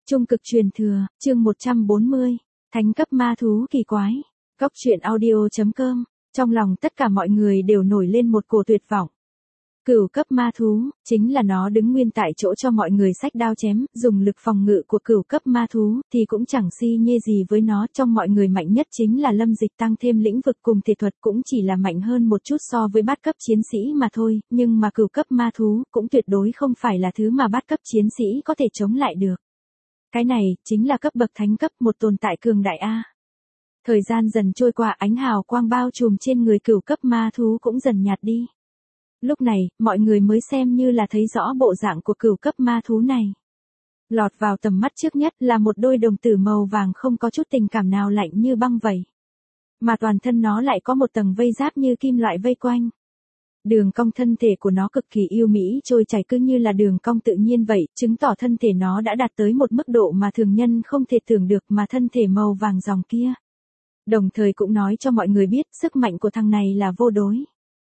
Trung cực truyền thừa, chương 140, thánh cấp ma thú kỳ quái. Góc truyện audio.com, trong lòng tất cả mọi người đều nổi lên một cổ tuyệt vọng. Cửu cấp ma thú, chính là nó đứng nguyên tại chỗ cho mọi người xách đao chém, dùng lực phòng ngự của cửu cấp ma thú thì cũng chẳng si nhê gì với nó. Trong mọi người mạnh nhất chính là Lâm Dịch, tăng thêm lĩnh vực cùng thể thuật cũng chỉ là mạnh hơn một chút so với bát cấp chiến sĩ mà thôi, nhưng mà cửu cấp ma thú cũng tuyệt đối không phải là thứ mà bát cấp chiến sĩ có thể chống lại được. Cái này chính là cấp bậc thánh cấp, một tồn tại cường đại a. Thời gian dần trôi qua, ánh hào quang bao trùm trên người cửu cấp ma thú cũng dần nhạt đi. Lúc này, mọi người mới xem như là thấy rõ bộ dạng của cửu cấp ma thú này. Lọt vào tầm mắt trước nhất là một đôi đồng tử màu vàng không có chút tình cảm nào, lạnh như băng vậy. Mà toàn thân nó lại có một tầng vây giáp như kim loại vây quanh. Đường cong thân thể của nó cực kỳ yêu mỹ, trôi chảy cứ như là đường cong tự nhiên vậy, chứng tỏ thân thể nó đã đạt tới một mức độ mà thường nhân không thể tưởng được. Mà thân thể màu vàng ròng kia đồng thời cũng nói cho mọi người biết sức mạnh của thằng này là vô đối.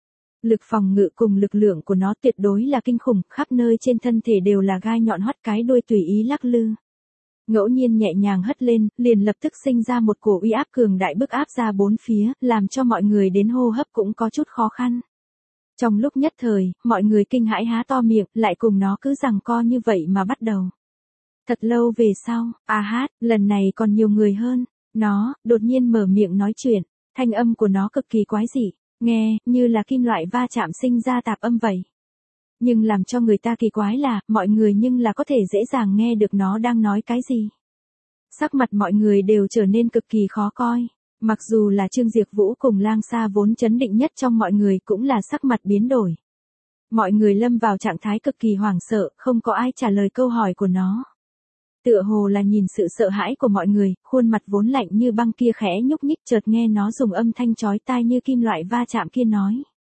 Lực phòng ngự cùng lực lượng của nó tuyệt đối là kinh khủng, khắp nơi trên thân thể đều là gai nhọn hoắt, cái đuôi tùy ý lắc lư. Ngẫu nhiên nhẹ nhàng hất lên, liền lập tức sinh ra một cổ uy áp cường đại bức áp ra bốn phía, làm cho mọi người đến hô hấp cũng có chút khó khăn. Trong lúc nhất thời, mọi người kinh hãi há to miệng, lại cùng nó cứ giằng co như vậy mà bắt đầu. Thật lâu về sau, lần này còn nhiều người hơn, nó đột nhiên mở miệng nói chuyện, thanh âm của nó cực kỳ quái dị, nghe như là kim loại va chạm sinh ra tạp âm vậy. Nhưng làm cho người ta kỳ quái là, mọi người nhưng là có thể dễ dàng nghe được nó đang nói cái gì. Sắc mặt mọi người đều trở nên cực kỳ khó coi. Mặc dù là Trương Diệp Vũ cùng Lang Sa vốn chấn định nhất trong mọi người cũng là sắc mặt biến đổi. Mọi người lâm vào trạng thái cực kỳ hoảng sợ, không có ai trả lời câu hỏi của nó. Tựa hồ là nhìn sự sợ hãi của mọi người, khuôn mặt vốn lạnh như băng kia khẽ nhúc nhích, chợt nghe nó dùng âm thanh chói tai như kim loại va chạm kia nói.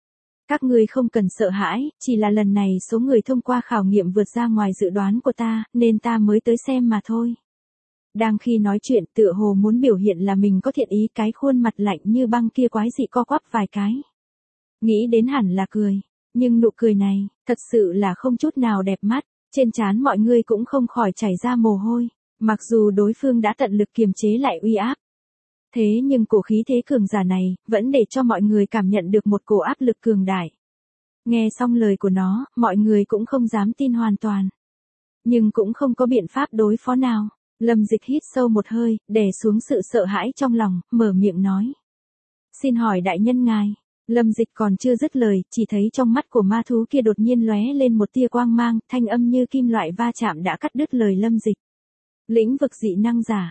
Các ngươi không cần sợ hãi, chỉ là lần này số người thông qua khảo nghiệm vượt ra ngoài dự đoán của ta, nên ta mới tới xem mà thôi. Đang khi nói chuyện, tựa hồ muốn biểu hiện là mình có thiện ý, cái khuôn mặt lạnh như băng kia quái dị co quắp vài cái. Nghĩ đến hẳn là cười, nhưng nụ cười này, thật sự là không chút nào đẹp mắt, trên trán mọi người cũng không khỏi chảy ra mồ hôi, mặc dù đối phương đã tận lực kiềm chế lại uy áp. Thế nhưng cổ khí thế cường giả này, vẫn để cho mọi người cảm nhận được một cổ áp lực cường đại. Nghe xong lời của nó, mọi người cũng không dám tin hoàn toàn. Nhưng cũng không có biện pháp đối phó nào. Lâm Dịch hít sâu một hơi, đè xuống sự sợ hãi trong lòng, mở miệng nói. Xin hỏi đại nhân ngài. Lâm Dịch còn chưa dứt lời, chỉ thấy trong mắt của ma thú kia đột nhiên lóe lên một tia quang mang, thanh âm như kim loại va chạm đã cắt đứt lời Lâm Dịch. Lĩnh vực dị năng giả.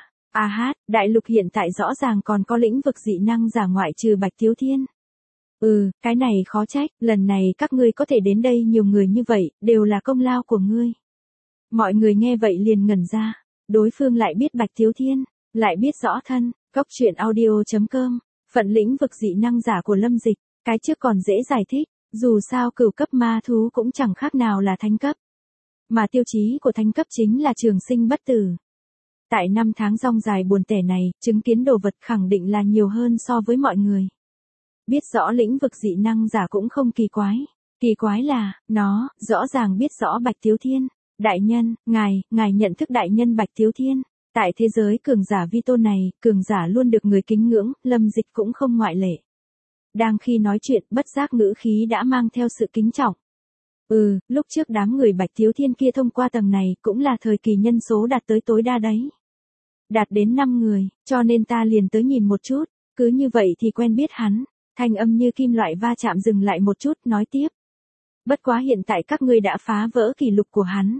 Đại lục hiện tại rõ ràng còn có lĩnh vực dị năng giả ngoại trừ Bạch Tiếu Thiên. Cái này khó trách, lần này các ngươi có thể đến đây nhiều người như vậy, đều là công lao của ngươi. Mọi người nghe vậy liền ngẩn ra. Đối phương lại biết Bạch Tiếu Thiên, lại biết rõ thân. Góc truyện audio.com, phận lĩnh vực dị năng giả của Lâm Dịch, cái trước còn dễ giải thích, dù sao cửu cấp ma thú cũng chẳng khác nào là thánh cấp. Mà tiêu chí của thánh cấp chính là trường sinh bất tử. Tại 5 tháng rong dài buồn tẻ này, chứng kiến đồ vật khẳng định là nhiều hơn so với mọi người. Biết rõ lĩnh vực dị năng giả cũng không kỳ quái. Kỳ quái là, nó, rõ ràng biết rõ Bạch Tiếu Thiên. Đại nhân, ngài nhận thức đại nhân Bạch Tiếu Thiên. Tại thế giới cường giả vi tôn này, cường giả luôn được người kính ngưỡng, Lâm Dịch cũng không ngoại lệ. Đang khi nói chuyện, bất giác ngữ khí đã mang theo sự kính trọng. Lúc trước đám người Bạch Tiếu Thiên kia thông qua tầng này cũng là thời kỳ nhân số đạt tới tối đa đấy. Đạt đến 5 người, cho nên ta liền tới nhìn một chút, cứ như vậy thì quen biết hắn. Thanh âm như kim loại va chạm dừng lại một chút, nói tiếp. Bất quá hiện tại các ngươi đã phá vỡ kỷ lục của hắn.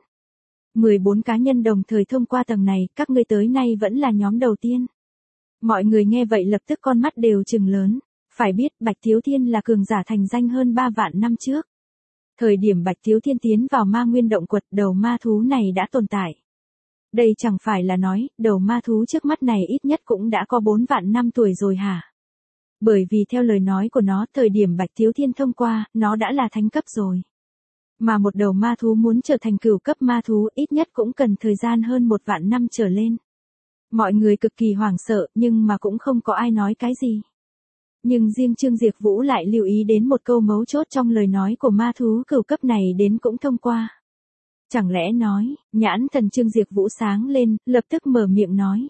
14 cá nhân đồng thời thông qua tầng này, các ngươi tới nay vẫn là nhóm đầu tiên. Mọi người nghe vậy lập tức con mắt đều trừng lớn. Phải biết Bạch Tiếu Thiên là cường giả thành danh hơn 3 vạn năm trước. Thời điểm Bạch Tiếu Thiên tiến vào ma nguyên động quật, đầu ma thú này đã tồn tại. Đây chẳng phải là nói, đầu ma thú trước mắt này ít nhất cũng đã có 4 vạn năm tuổi rồi hả? Bởi vì theo lời nói của nó, thời điểm Bạch Tiếu Thiên thông qua, nó đã là thánh cấp rồi. Mà một đầu ma thú muốn trở thành cửu cấp ma thú ít nhất cũng cần thời gian hơn 1 vạn năm trở lên. Mọi người cực kỳ hoảng sợ, nhưng mà cũng không có ai nói cái gì. Nhưng riêng Trương Diệp Vũ lại lưu ý đến một câu mấu chốt trong lời nói của ma thú cửu cấp này đến cũng thông qua. Chẳng lẽ nói, nhãn thần Trương Diệp Vũ sáng lên, lập tức mở miệng nói.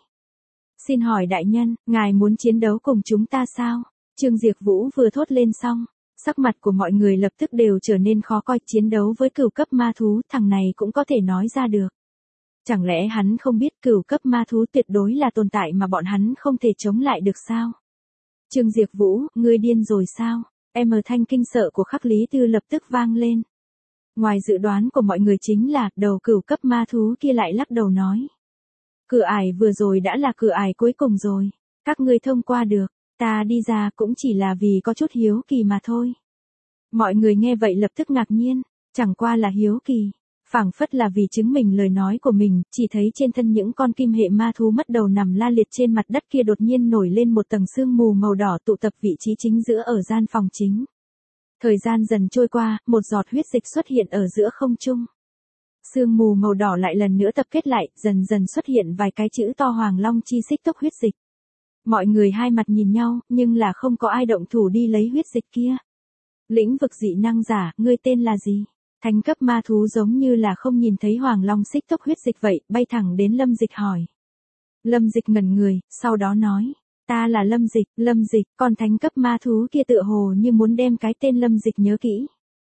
Xin hỏi đại nhân, ngài muốn chiến đấu cùng chúng ta sao? Trương Diệp Vũ vừa thốt lên xong, sắc mặt của mọi người lập tức đều trở nên khó coi, chiến đấu với cửu cấp ma thú, thằng này cũng có thể nói ra được. Chẳng lẽ hắn không biết cửu cấp ma thú tuyệt đối là tồn tại mà bọn hắn không thể chống lại được sao? Trương Diệp Vũ, ngươi điên rồi sao? Thanh kinh sợ của Khắc Lý Tư lập tức vang lên. Ngoài dự đoán của mọi người chính là, đầu cửu cấp ma thú kia lại lắc đầu nói. Cửa ải vừa rồi đã là cửa ải cuối cùng rồi. Các ngươi thông qua được, ta đi ra cũng chỉ là vì có chút hiếu kỳ mà thôi. Mọi người nghe vậy lập tức ngạc nhiên, chẳng qua là hiếu kỳ. Phảng phất là vì chứng minh lời nói của mình, chỉ thấy trên thân những con kim hệ ma thú mất đầu nằm la liệt trên mặt đất kia đột nhiên nổi lên một tầng sương mù màu đỏ tụ tập vị trí chính giữa ở gian phòng chính. Thời gian dần trôi qua, một giọt huyết dịch xuất hiện ở giữa không trung. Sương mù màu đỏ lại lần nữa tập kết lại, dần dần xuất hiện vài cái chữ to Hoàng Long chi xích tốc huyết dịch. Mọi người hai mặt nhìn nhau, nhưng là không có ai động thủ đi lấy huyết dịch kia. Lĩnh vực dị năng giả, ngươi tên là gì? Thánh cấp ma thú giống như là không nhìn thấy Hoàng Long xích tốc huyết dịch vậy, bay thẳng đến Lâm Dịch hỏi. Lâm Dịch ngẩn người, sau đó nói. Ta là Lâm Dịch, còn thánh cấp ma thú kia tựa hồ như muốn đem cái tên Lâm Dịch nhớ kỹ.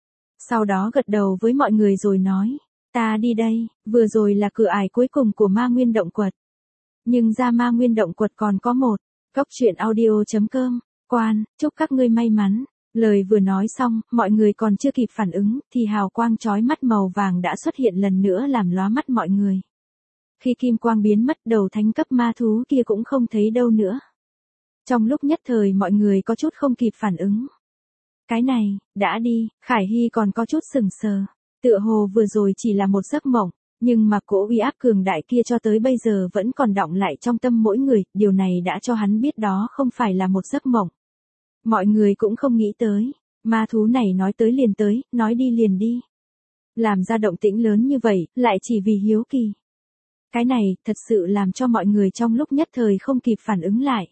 Sau đó gật đầu với mọi người rồi nói. Ta đi đây, vừa rồi là cửa ải cuối cùng của ma nguyên động quật. Nhưng ra ma nguyên động quật còn có một. Góc truyện audio.com, quan, chúc các ngươi may mắn. Lời vừa nói xong, mọi người còn chưa kịp phản ứng, thì hào quang chói mắt màu vàng đã xuất hiện lần nữa làm lóa mắt mọi người. Khi kim quang biến mất, đầu thánh cấp ma thú kia cũng không thấy đâu nữa. Trong lúc nhất thời mọi người có chút không kịp phản ứng. Cái này, đã đi, Khải Hy còn có chút sừng sờ. Tựa hồ vừa rồi chỉ là một giấc mộng, nhưng mà cỗ uy áp cường đại kia cho tới bây giờ vẫn còn đọng lại trong tâm mỗi người, điều này đã cho hắn biết đó không phải là một giấc mộng. Mọi người cũng không nghĩ tới, ma thú này nói tới liền tới, nói đi liền đi. Làm ra động tĩnh lớn như vậy, lại chỉ vì hiếu kỳ. Cái này, thật sự làm cho mọi người trong lúc nhất thời không kịp phản ứng lại.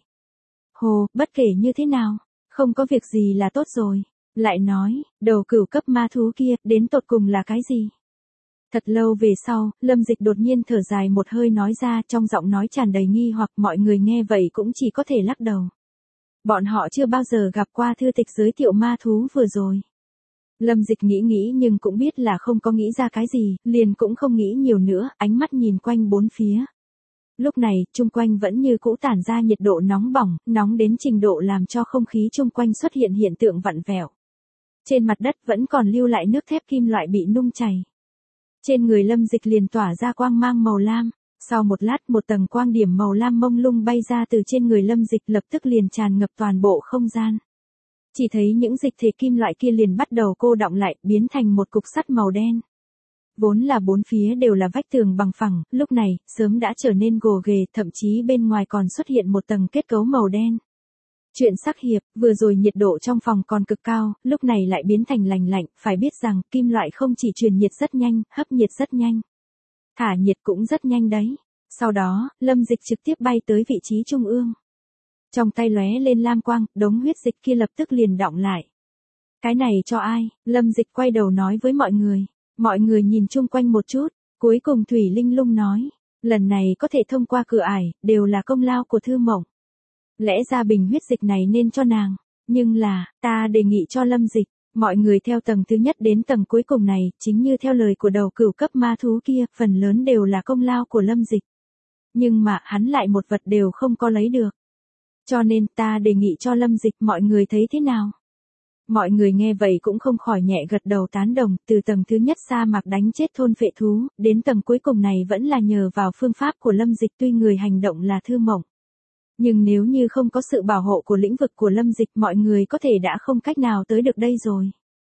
Hồ, bất kể như thế nào, không có việc gì là tốt rồi. Lại nói, đầu cửu cấp ma thú kia, đến tột cùng là cái gì? Thật lâu về sau, Lâm Dịch đột nhiên thở dài một hơi nói ra, trong giọng nói tràn đầy nghi hoặc mọi người nghe vậy cũng chỉ có thể lắc đầu. Bọn họ chưa bao giờ gặp qua thư tịch giới thiệu ma thú vừa rồi. Lâm Dịch nghĩ nhưng cũng biết là không có nghĩ ra cái gì, liền cũng không nghĩ nhiều nữa, ánh mắt nhìn quanh bốn phía. Lúc này, chung quanh vẫn như cũ tản ra nhiệt độ nóng bỏng, nóng đến trình độ làm cho không khí chung quanh xuất hiện hiện tượng vặn vẹo. Trên mặt đất vẫn còn lưu lại nước thép kim loại bị nung chảy. Trên người Lâm Dịch liền tỏa ra quang mang màu lam. Sau một lát một tầng quang điểm màu lam mông lung bay ra từ trên người Lâm Dịch lập tức liền tràn ngập toàn bộ không gian. Chỉ thấy những dịch thể kim loại kia liền bắt đầu cô đọng lại, biến thành một cục sắt màu đen. Vốn là bốn phía đều là vách tường bằng phẳng, lúc này, sớm đã trở nên gồ ghề, thậm chí bên ngoài còn xuất hiện một tầng kết cấu màu đen. Chuyện sắc hiệp, vừa rồi nhiệt độ trong phòng còn cực cao, lúc này lại biến thành lành lạnh, phải biết rằng, kim loại không chỉ truyền nhiệt rất nhanh, hấp nhiệt rất nhanh. Thả nhiệt cũng rất nhanh đấy. Sau đó, Lâm Dịch trực tiếp bay tới vị trí trung ương. Trong tay lóe lên lam quang, đống huyết dịch kia lập tức liền đọng lại. Cái này cho ai? Lâm Dịch quay đầu nói với mọi người. Mọi người nhìn chung quanh một chút, cuối cùng Thủy Linh Lung nói. Lần này có thể thông qua cửa ải, đều là công lao của Thư Mộng. Lẽ ra bình huyết dịch này nên cho nàng. Nhưng là, ta đề nghị cho Lâm Dịch. Mọi người theo tầng thứ nhất đến tầng cuối cùng này, chính như theo lời của đầu cửu cấp ma thú kia, phần lớn đều là công lao của Lâm Dịch. Nhưng mà, hắn lại một vật đều không có lấy được. Cho nên, ta đề nghị cho Lâm Dịch, mọi người thấy thế nào? Mọi người nghe vậy cũng không khỏi nhẹ gật đầu tán đồng, từ tầng thứ nhất sa mạc đánh chết thôn phệ thú, đến tầng cuối cùng này vẫn là nhờ vào phương pháp của Lâm Dịch tuy người hành động là Thư Mộng. Nhưng nếu như không có sự bảo hộ của lĩnh vực của Lâm Dịch mọi người có thể đã không cách nào tới được đây rồi.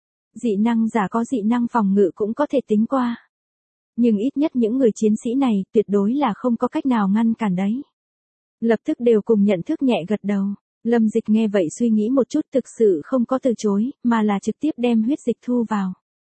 Dị năng giả có dị năng phòng ngự cũng có thể tính qua. Nhưng ít nhất những người chiến sĩ này tuyệt đối là không có cách nào ngăn cản đấy. Lập tức đều cùng nhận thức nhẹ gật đầu. Lâm Dịch nghe vậy suy nghĩ một chút thực sự không có từ chối, mà là trực tiếp đem huyết dịch thu vào.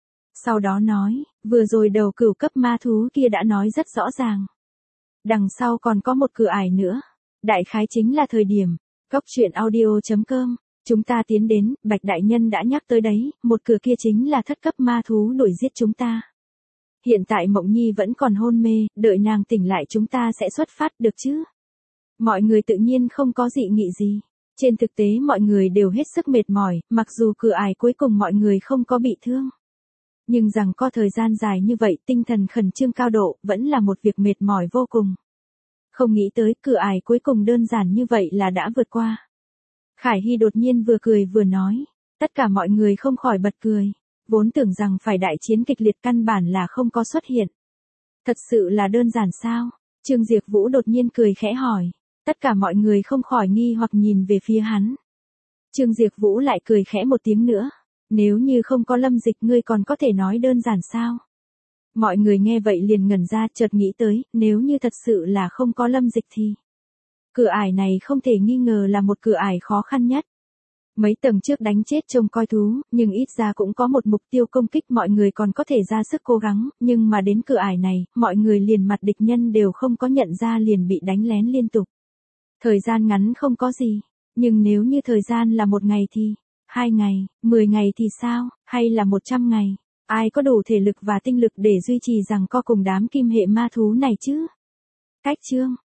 Sau đó nói, vừa rồi đầu cửu cấp ma thú kia đã nói rất rõ ràng. Đằng sau còn có một cửa ải nữa. Đại khái chính là thời điểm, góc truyện audio.com, chúng ta tiến đến, Bạch Đại Nhân đã nhắc tới đấy, một cửa kia chính là thất cấp ma thú đuổi giết chúng ta. Hiện tại Mộng Nhi vẫn còn hôn mê, đợi nàng tỉnh lại chúng ta sẽ xuất phát được chứ? Mọi người tự nhiên không có dị nghị gì. Trên thực tế mọi người đều hết sức mệt mỏi, mặc dù cửa ải cuối cùng mọi người không có bị thương. Nhưng rằng có thời gian dài như vậy tinh thần khẩn trương cao độ vẫn là một việc mệt mỏi vô cùng. Không nghĩ tới cửa ải cuối cùng đơn giản như vậy là đã vượt qua. Khải Hy đột nhiên vừa cười vừa nói. Tất cả mọi người không khỏi bật cười. Vốn tưởng rằng phải đại chiến kịch liệt căn bản là không có xuất hiện. Thật sự là đơn giản sao? Trương Diệp Vũ đột nhiên cười khẽ hỏi. Tất cả mọi người không khỏi nghi hoặc nhìn về phía hắn. Trương Diệp Vũ lại cười khẽ một tiếng nữa. Nếu như không có Lâm Dịch ngươi còn có thể nói đơn giản sao? Mọi người nghe vậy liền ngẩn ra chợt nghĩ tới, nếu như thật sự là không có Lâm Dịch thì. Cửa ải này không thể nghi ngờ là một cửa ải khó khăn nhất. Mấy tầng trước đánh chết trông coi thú, nhưng ít ra cũng có một mục tiêu công kích mọi người còn có thể ra sức cố gắng, nhưng mà đến cửa ải này, mọi người liền mặt địch nhân đều không có nhận ra liền bị đánh lén liên tục. Thời gian ngắn không có gì, nhưng nếu như thời gian là 1 ngày thì, 2 ngày, 10 ngày thì sao, hay là 100 ngày, ai có đủ thể lực và tinh lực để duy trì rằng co cùng đám kim hệ ma thú này chứ? Cách chương